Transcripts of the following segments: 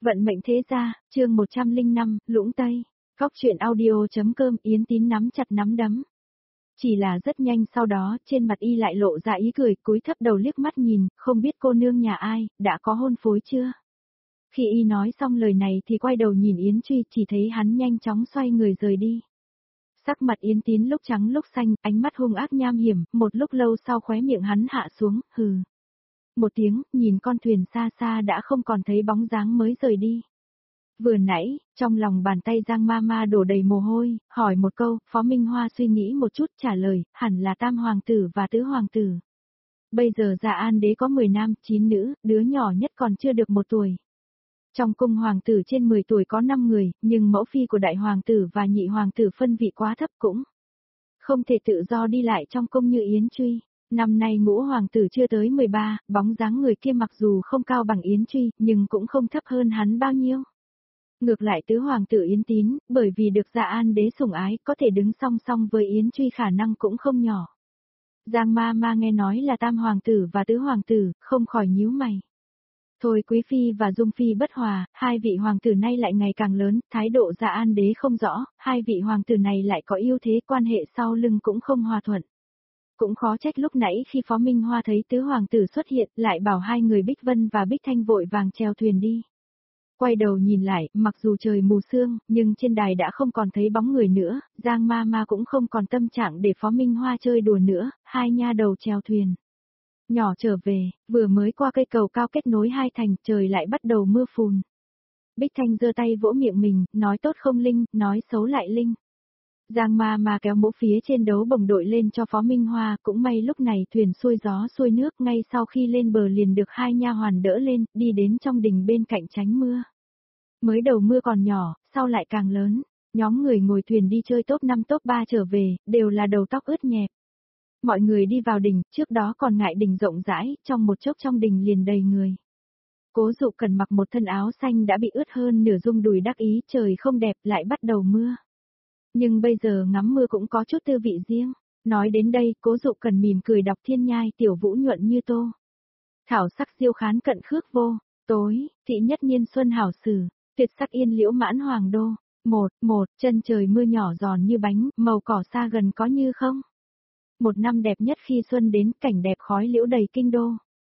Vận mệnh thế gia, chương 105, Lũng Tây. Góc truyện audio.com. Yến Tín nắm chặt nắm đấm. Chỉ là rất nhanh sau đó, trên mặt y lại lộ ra ý cười, cúi thấp đầu liếc mắt nhìn, không biết cô nương nhà ai, đã có hôn phối chưa? Khi y nói xong lời này thì quay đầu nhìn Yến Truy, chỉ thấy hắn nhanh chóng xoay người rời đi. Sắc mặt Yến Tín lúc trắng lúc xanh, ánh mắt hung ác nham hiểm, một lúc lâu sau khóe miệng hắn hạ xuống, hừ. Một tiếng, nhìn con thuyền xa xa đã không còn thấy bóng dáng mới rời đi. Vừa nãy, trong lòng bàn tay Giang Ma đổ đầy mồ hôi, hỏi một câu, Phó Minh Hoa suy nghĩ một chút trả lời, hẳn là tam hoàng tử và tứ hoàng tử. Bây giờ Dạ An đế có 10 nam, 9 nữ, đứa nhỏ nhất còn chưa được 1 tuổi. Trong cung hoàng tử trên 10 tuổi có 5 người, nhưng mẫu phi của đại hoàng tử và nhị hoàng tử phân vị quá thấp cũng không thể tự do đi lại trong cung như Yến Truy. Năm nay ngũ hoàng tử chưa tới 13, bóng dáng người kia mặc dù không cao bằng Yến Truy, nhưng cũng không thấp hơn hắn bao nhiêu. Ngược lại tứ hoàng tử Yến Tín, bởi vì được Dạ An đế sủng ái, có thể đứng song song với Yến Truy khả năng cũng không nhỏ. Giang Ma nghe nói là tam hoàng tử và tứ hoàng tử, không khỏi nhíu mày. Thôi Quý Phi và Dung Phi bất hòa, hai vị hoàng tử nay lại ngày càng lớn, thái độ Dạ An đế không rõ, hai vị hoàng tử này lại có ưu thế quan hệ sau lưng cũng không hòa thuận. Cũng khó trách lúc nãy khi Phó Minh Hoa thấy tứ hoàng tử xuất hiện lại bảo hai người Bích Vân và Bích Thanh vội vàng chèo thuyền đi. Quay đầu nhìn lại, mặc dù trời mù sương, nhưng trên đài đã không còn thấy bóng người nữa, Giang Ma cũng không còn tâm trạng để Phó Minh Hoa chơi đùa nữa, hai nha đầu chèo thuyền. Nhỏ trở về, vừa mới qua cây cầu cao kết nối hai thành, trời lại bắt đầu mưa phùn. Bích Thanh giơ tay vỗ miệng mình, nói tốt không linh, nói xấu lại linh. Giang Ma kéo mũ phía trên đấu bồng đội lên cho Phó Minh Hoa, cũng may lúc này thuyền xuôi gió xuôi nước, ngay sau khi lên bờ liền được hai nha hoàn đỡ lên, đi đến trong đình bên cạnh tránh mưa. Mới đầu mưa còn nhỏ, sau lại càng lớn, nhóm người ngồi thuyền đi chơi top 5 top 3 trở về, đều là đầu tóc ướt nhẹp. Mọi người đi vào đình, trước đó còn ngại đình rộng rãi, trong một chốc trong đình liền đầy người. Cố Dụ Cần mặc một thân áo xanh đã bị ướt hơn nửa dung đùi đắc ý, trời không đẹp lại bắt đầu mưa. Nhưng bây giờ ngắm mưa cũng có chút tư vị riêng. Nói đến đây, Cố Dụ Cần mỉm cười đọc thiên nhai tiểu vũ nhuận như tô. Thảo sắc diêu khán cận khước vô, tối, thị nhất niên xuân hảo sử, tuyệt sắc yên liễu mãn hoàng đô. Một, chân trời mưa nhỏ giòn như bánh, màu cỏ xa gần có như không. Một năm đẹp nhất khi xuân đến, cảnh đẹp khói liễu đầy kinh đô.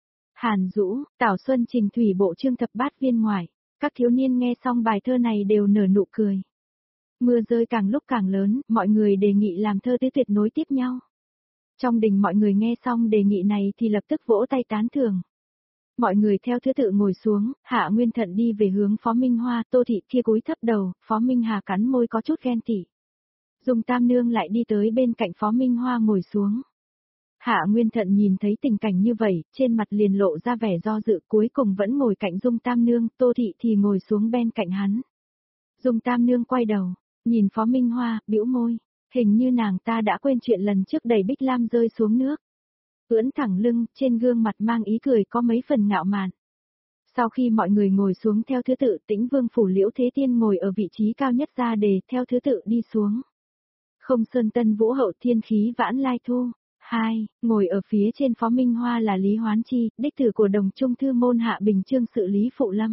Hàn Dũ, Tảo Xuân Trình Thủy Bộ Trương Thập Bát Viên ngoại. Các thiếu niên nghe xong bài thơ này đều nở nụ cười. Mưa rơi càng lúc càng lớn, mọi người đề nghị làm thơ tứ tuyệt nối tiếp nhau. Trong đình mọi người nghe xong đề nghị này thì lập tức vỗ tay tán thưởng. Mọi người theo thứ tự ngồi xuống, Hạ Nguyên Thận đi về hướng Phó Minh Hoa, Tô Thị kia cúi thấp đầu, Phó Minh Hà cắn môi có chút ghen tị. Dung Tam Nương lại đi tới bên cạnh Phó Minh Hoa ngồi xuống. Hạ Nguyên Thận nhìn thấy tình cảnh như vậy, trên mặt liền lộ ra vẻ do dự, cuối cùng vẫn ngồi cạnh Dung Tam Nương, Tô Thị thì ngồi xuống bên cạnh hắn. Dung Tam Nương quay đầu, nhìn Phó Minh Hoa, bĩu môi, hình như nàng ta đã quên chuyện lần trước đẩy Bích Lam rơi xuống nước. Ưỡn thẳng lưng, trên gương mặt mang ý cười có mấy phần ngạo mạn. Sau khi mọi người ngồi xuống theo thứ tự, Tĩnh Vương phủ Liễu Thế Tiên ngồi ở vị trí cao nhất ra đề, theo thứ tự đi xuống. Không Sơn Tân Vũ Hậu Thiên Khí Vãn Lai Thu. 2, ngồi ở phía trên Phó Minh Hoa là Lý Hoán Chi, đích tử của Đồng Trung Thư Môn Hạ Bình Chương sự Lý Phụ Lâm.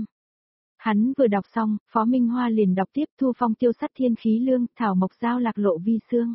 Hắn vừa đọc xong, Phó Minh Hoa liền đọc tiếp Thu Phong Tiêu Sắt Thiên Khí Lương, Thảo Mộc Giao Lạc Lộ Vi Sương.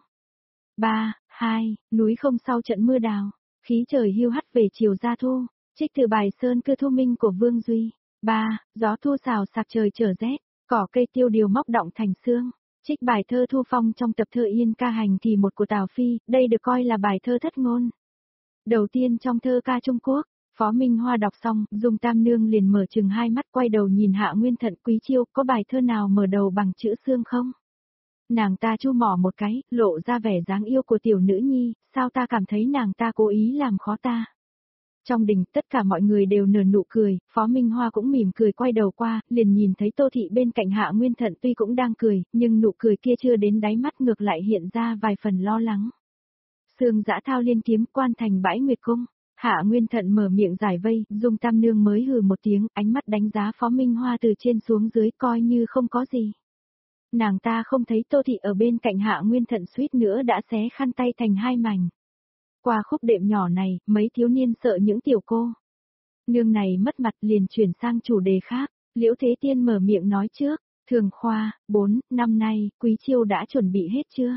3, 2, núi không sau trận mưa đào, khí trời hiu hắt về chiều ra thu, trích từ bài Sơn Cư Thu Minh của Vương Duy. 3, gió thu xào sạc trời trở rét, cỏ cây tiêu điều móc động thành xương. Trích bài thơ Thu Phong trong tập thơ Yên Ca Hành kỳ 1 của Tào Phi, đây được coi là bài thơ thất ngôn. Đầu tiên trong thơ ca Trung Quốc. Phó Minh Hoa đọc xong, Dung Tam Nương liền mở trừng hai mắt quay đầu nhìn Hạ Nguyên Thận Quý Chiêu, có bài thơ nào mở đầu bằng chữ xương không? Nàng ta chu mỏ một cái, lộ ra vẻ dáng yêu của tiểu nữ nhi, sao ta cảm thấy nàng ta cố ý làm khó ta? Trong đình, tất cả mọi người đều nở nụ cười, Phó Minh Hoa cũng mỉm cười quay đầu qua, liền nhìn thấy Tô Thị bên cạnh Hạ Nguyên Thận tuy cũng đang cười, nhưng nụ cười kia chưa đến đáy mắt ngược lại hiện ra vài phần lo lắng. Sương Dã Thao liên kiếm quan thành bãi nguyệt cung. Hạ Nguyên Thận mở miệng giải vây, Dung Tam Nương mới hừ một tiếng, ánh mắt đánh giá Phó Minh Hoa từ trên xuống dưới coi như không có gì. Nàng ta không thấy Tô Thị ở bên cạnh Hạ Nguyên Thận suýt nữa đã xé khăn tay thành hai mảnh. Qua khúc đệm nhỏ này, mấy thiếu niên sợ những tiểu cô nương này mất mặt liền chuyển sang chủ đề khác. Liễu Thế Tiên mở miệng nói trước, Thường khoa, 4, năm nay, Quý Chiêu đã chuẩn bị hết chưa?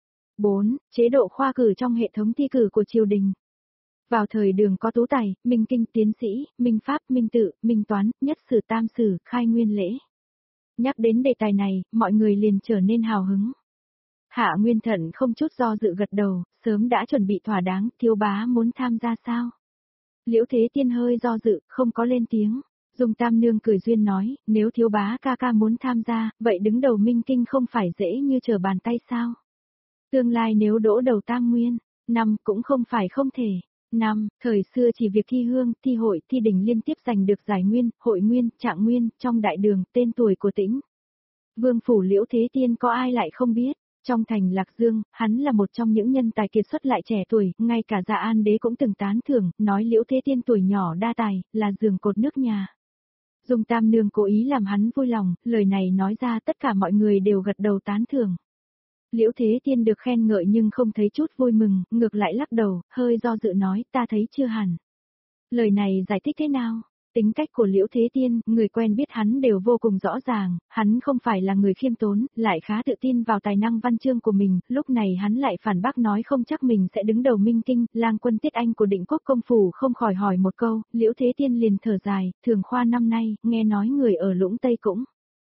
4. Chế độ khoa cử trong hệ thống thi cử của triều đình. Vào thời Đường có tú tài, minh kinh tiến sĩ, minh pháp, minh tự, minh toán, nhất sử tam sử, khai nguyên lễ. Nhắc đến đề tài này, mọi người liền trở nên hào hứng. Hạ Nguyên Thận không chút do dự gật đầu, sớm đã chuẩn bị thỏa đáng, thiếu bá muốn tham gia sao? Liễu Thế Tiên hơi do dự, không có lên tiếng. Dung Tam Nương cười duyên nói, nếu thiếu bá ca ca muốn tham gia, vậy đứng đầu minh kinh không phải dễ như trở bàn tay sao? Tương lai nếu đỗ đầu Tam Nguyên, năm cũng không phải không thể. Năm, thời xưa chỉ việc thi hương, thi hội, thi đỉnh liên tiếp giành được giải nguyên, hội nguyên, trạng nguyên, trong đại đường, tên tuổi của tỉnh. Vương phủ Liễu Thế Tiên có ai lại không biết, trong thành Lạc Dương, hắn là một trong những nhân tài kiệt xuất lại trẻ tuổi, ngay cả Dạ An Đế cũng từng tán thưởng, nói Liễu Thế Tiên tuổi nhỏ đa tài, là giường cột nước nhà. Dung Tam Nương cố ý làm hắn vui lòng, lời này nói ra tất cả mọi người đều gật đầu tán thưởng. Liễu Thế Tiên được khen ngợi nhưng không thấy chút vui mừng, ngược lại lắc đầu, hơi do dự nói, ta thấy chưa hẳn. Lời này giải thích thế nào? Tính cách của Liễu Thế Tiên, người quen biết hắn đều vô cùng rõ ràng, hắn không phải là người khiêm tốn, lại khá tự tin vào tài năng văn chương của mình, lúc này hắn lại phản bác nói không chắc mình sẽ đứng đầu minh kinh, lang quân Tiết Anh của Định Quốc công phủ không khỏi hỏi một câu, Liễu Thế Tiên liền thở dài, Thường khoa năm nay, nghe nói người ở Lũng Tây cũng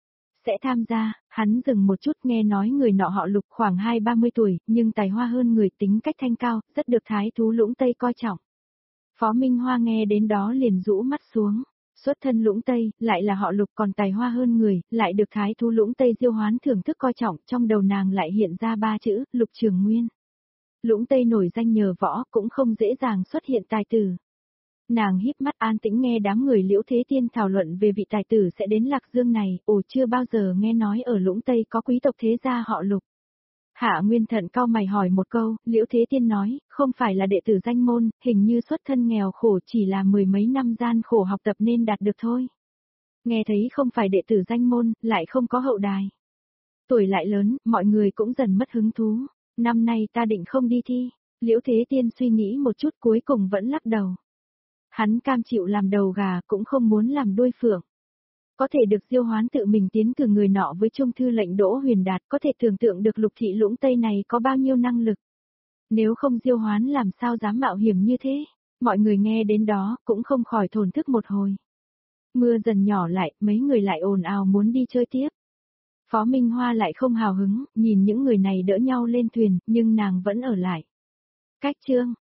sẽ tham gia, hắn dừng một chút nghe nói người nọ họ Lục khoảng 20-30 tuổi, nhưng tài hoa hơn người tính cách thanh cao, rất được thái thú Lũng Tây coi trọng. Phó Minh Hoa nghe đến đó liền rũ mắt xuống, xuất thân Lũng Tây, lại là họ Lục còn tài hoa hơn người, lại được thái thú Lũng Tây Diêu Hoán thưởng thức coi trọng, trong đầu nàng lại hiện ra ba chữ, Lục Trường Nguyên. Lũng Tây nổi danh nhờ võ, cũng không dễ dàng xuất hiện tài tử. Nàng híp mắt an tĩnh nghe đám người Liễu Thế Tiên thảo luận về vị tài tử sẽ đến Lạc Dương này, chưa bao giờ nghe nói ở Lũng Tây có quý tộc thế gia họ Lục. Hạ Nguyên Thận cau mày hỏi một câu, Liễu Thế Tiên nói, không phải là đệ tử danh môn, hình như xuất thân nghèo khổ chỉ là mười mấy năm gian khổ học tập nên đạt được thôi. Nghe thấy không phải đệ tử danh môn, lại không có hậu đài. Tuổi lại lớn, mọi người cũng dần mất hứng thú. Năm nay ta định không đi thi. Liễu Thế Tiên suy nghĩ một chút cuối cùng vẫn lắc đầu. Hắn cam chịu làm đầu gà cũng không muốn làm đuôi phượng. Có thể được Diêu Hoán tự mình tiến cử người nọ với trung thư lệnh Đỗ Huyền Đạt, có thể tưởng tượng được Lục thị Lũng Tây này có bao nhiêu năng lực. Nếu không Diêu Hoán làm sao dám mạo hiểm như thế, mọi người nghe đến đó cũng không khỏi thổn thức một hồi. Mưa dần nhỏ lại, mấy người lại ồn ào muốn đi chơi tiếp. Phó Minh Hoa lại không hào hứng, nhìn những người này đỡ nhau lên thuyền, nhưng nàng vẫn ở lại. Cách chương